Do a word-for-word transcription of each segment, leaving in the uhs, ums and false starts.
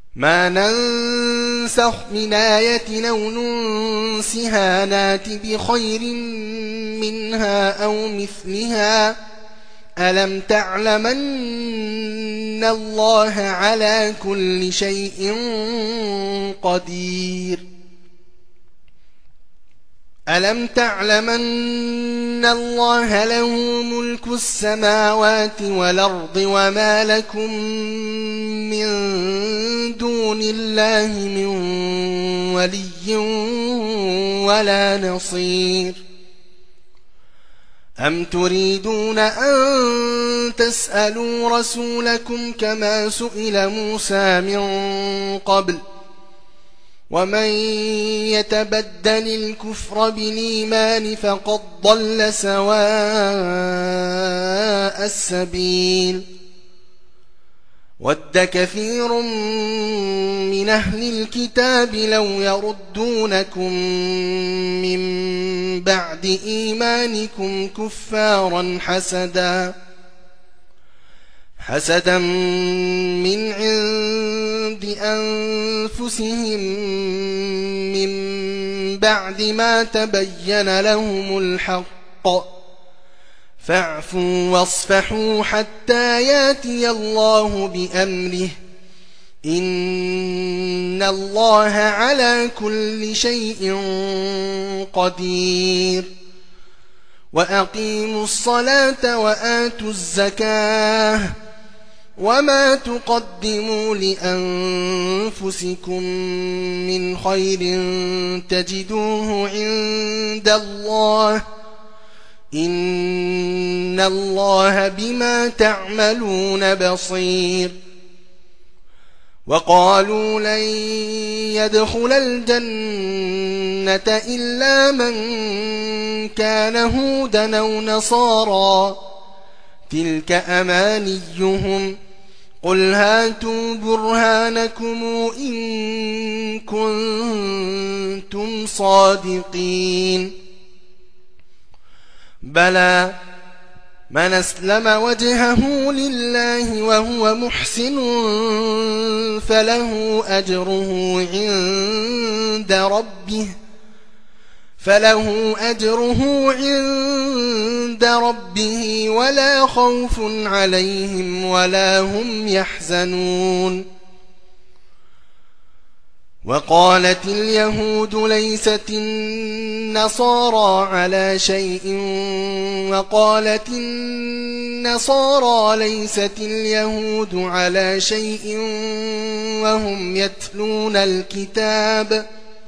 ما ننسخ من آية أو ننسها نات بخير منها أو مثلها ألم تعلمن الله على كل شيء قدير ألم تعلمن الله له ملك السماوات والأرض وما لكم من دون الله من ولي ولا نصير أم تريدون أن تسألوا رسولكم كما سئل موسى من قبل ومن يتبدل الكفر بالإيمان فقد ضل سواء السبيل ود كثير من أهل الكتاب لو يردونكم من بعد إيمانكم كفارا حسدا حسدا من عند أنفسهم من بعد ما تبين لهم الحق فاعفوا واصفحوا حتى ياتي الله بأمره إن الله على كل شيء قدير وأقيموا الصلاة وآتوا الزكاة وما تقدموا لأنفسكم من خير تجدوه عند الله إن الله بما تعملون بصير وقالوا لن يدخل الجنة إلا من كان هودا أو نصارى تلك أمانيهم قل هاتوا برهانكم إن كنتم صادقين بلى من أسلم وجهه لله وهو محسن فله أجره عند ربه فله أجره عند ربه ولا خوف عليهم ولا هم يحزنون وقالت اليهود ليست النصارى على شيء وقالت النصارى ليست اليهود على شيء وهم يتلون الكتاب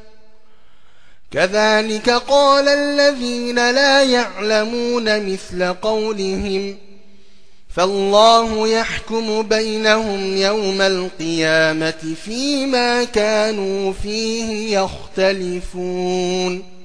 كذلك قال الذين لا يعلمون مثل قولهم فالله يحكم بينهم يوم القيامة فيما كانوا فيه يختلفون